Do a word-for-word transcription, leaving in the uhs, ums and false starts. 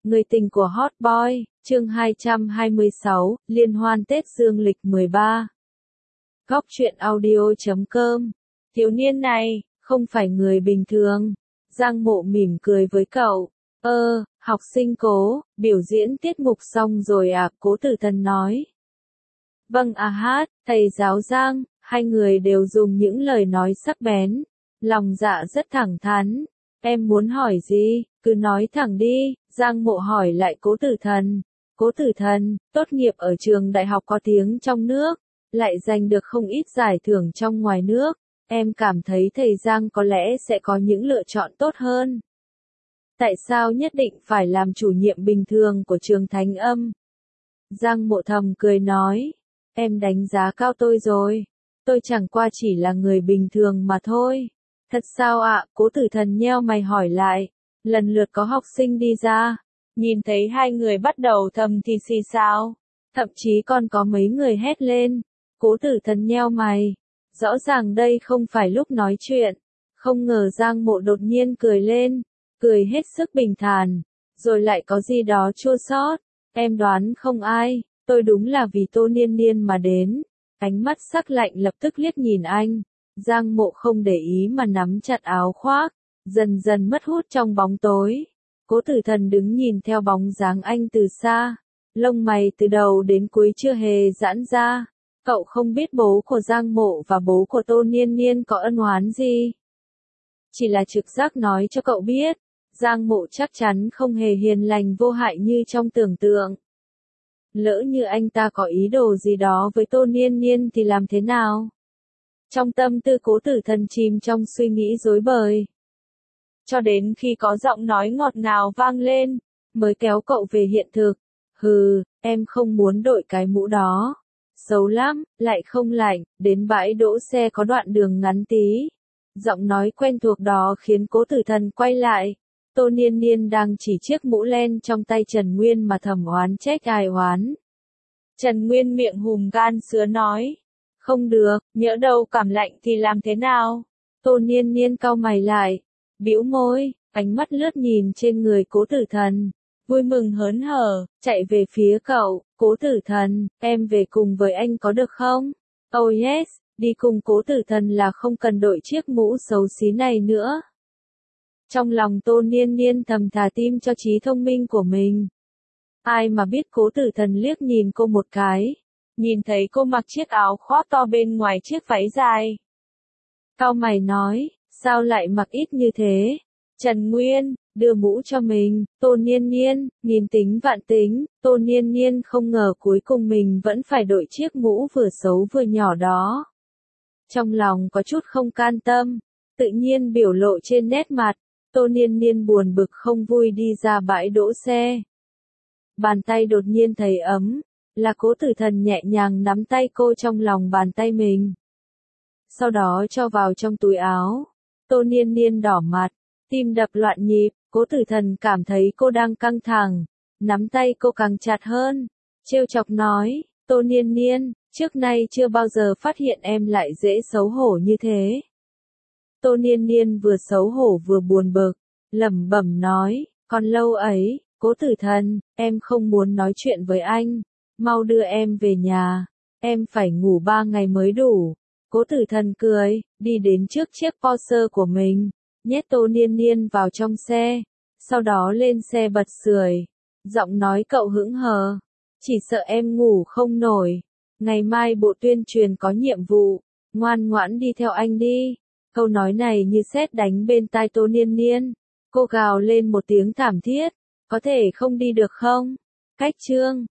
Người tình của Hot Boy, chương hai trăm hai mươi sáu, Liên hoan Tết Dương lịch mười ba. Góc truyện audio chấm com. Thiếu niên này, không phải người bình thường. Giang Mộ mỉm cười với cậu. Ơ, học sinh Cố, biểu diễn tiết mục xong rồi à, Cố Tử Thần nói. Vâng à hát, thầy giáo Giang, hai người đều dùng những lời nói sắc bén. Lòng dạ rất thẳng thắn. Em muốn hỏi gì, cứ nói thẳng đi, Giang Mộ hỏi lại Cố Tử Thần. Cố Tử Thần, tốt nghiệp ở trường đại học có tiếng trong nước, lại giành được không ít giải thưởng trong ngoài nước. Em cảm thấy thầy Giang có lẽ sẽ có những lựa chọn tốt hơn. Tại sao nhất định phải làm chủ nhiệm bình thường của trường Thánh Âm? Giang Mộ thầm cười nói, em đánh giá cao tôi rồi. Tôi chẳng qua chỉ là người bình thường mà thôi. Thật sao ạ? Cố Tử Thần nheo mày hỏi lại. Lần lượt có học sinh đi ra. Nhìn thấy hai người bắt đầu thầm thì xì xào. Thậm chí còn có mấy người hét lên. Cố Tử Thần nheo mày. Rõ ràng đây không phải lúc nói chuyện. Không ngờ Giang Mộ đột nhiên cười lên. Cười hết sức bình thản. Rồi lại có gì đó chua xót. Em đoán không ai. Tôi đúng là vì Tô Niên Niên mà đến. Ánh mắt sắc lạnh lập tức liếc nhìn anh. Giang Mộ không để ý mà nắm chặt áo khoác, dần dần mất hút trong bóng tối. Cố Tử Thần đứng nhìn theo bóng dáng anh từ xa, lông mày từ đầu đến cuối chưa hề giãn ra. Cậu không biết bố của Giang Mộ và bố của Tô Niên Niên có ân oán gì. Chỉ là trực giác nói cho cậu biết, Giang Mộ chắc chắn không hề hiền lành vô hại như trong tưởng tượng. Lỡ như anh ta có ý đồ gì đó với Tô Niên Niên thì làm thế nào? Trong tâm tư Cố Tử Thần chìm trong suy nghĩ rối bời. Cho đến khi có giọng nói ngọt ngào vang lên, mới kéo cậu về hiện thực. Hừ, em không muốn đội cái mũ đó. Xấu lắm, lại không lạnh, đến bãi đỗ xe có đoạn đường ngắn tí. Giọng nói quen thuộc đó khiến Cố Tử Thần quay lại. Tô Niên Niên đang chỉ chiếc mũ len trong tay Trần Nguyên mà thầm oán trách ai oán. Trần Nguyên miệng hùm gan sứa nói. Không được, nhỡ đâu cảm lạnh thì làm thế nào? Tô Niên Niên cau mày lại, bĩu môi, ánh mắt lướt nhìn trên người Cố Tử Thần, vui mừng hớn hở, chạy về phía cậu. Cố Tử Thần, em về cùng với anh có được không? Oh yes, đi cùng Cố Tử Thần là không cần đội chiếc mũ xấu xí này nữa. Trong lòng Tô Niên Niên thầm thả tim cho trí thông minh của mình. Ai mà biết Cố Tử Thần liếc nhìn cô một cái. Nhìn thấy cô mặc chiếc áo khoác to bên ngoài chiếc váy dài. Cau mày nói, sao lại mặc ít như thế? Trần Nguyên, đưa mũ cho mình. Tô Niên Niên, nghìn tính vạn tính, Tô Niên Niên không ngờ cuối cùng mình vẫn phải đội chiếc mũ vừa xấu vừa nhỏ đó. Trong lòng có chút không can tâm, tự nhiên biểu lộ trên nét mặt. Tô Niên Niên buồn bực không vui đi ra bãi đỗ xe. Bàn tay đột nhiên thấy ấm. Là Cố Tử Thần nhẹ nhàng nắm tay cô trong lòng bàn tay mình. Sau đó cho vào trong túi áo. Tô Niên Niên đỏ mặt, tim đập loạn nhịp. Cố Tử Thần cảm thấy cô đang căng thẳng, nắm tay cô càng chặt hơn. Trêu chọc nói, Tô Niên Niên, trước nay chưa bao giờ phát hiện em lại dễ xấu hổ như thế. Tô Niên Niên vừa xấu hổ vừa buồn bực, lẩm bẩm nói, còn lâu ấy, Cố Tử Thần, em không muốn nói chuyện với anh. Mau đưa em về nhà, em phải ngủ ba ngày mới đủ. Cố Tử Thần cười, đi đến trước chiếc Porsche của mình, nhét Tô Niên Niên vào trong xe, sau đó lên xe bật sưởi. Giọng nói cậu hững hờ, chỉ sợ em ngủ không nổi. Ngày mai bộ tuyên truyền có nhiệm vụ, ngoan ngoãn đi theo anh đi. Câu nói này như sét đánh bên tai Tô Niên Niên. Cô gào lên một tiếng thảm thiết, có thể không đi được không? Cách chương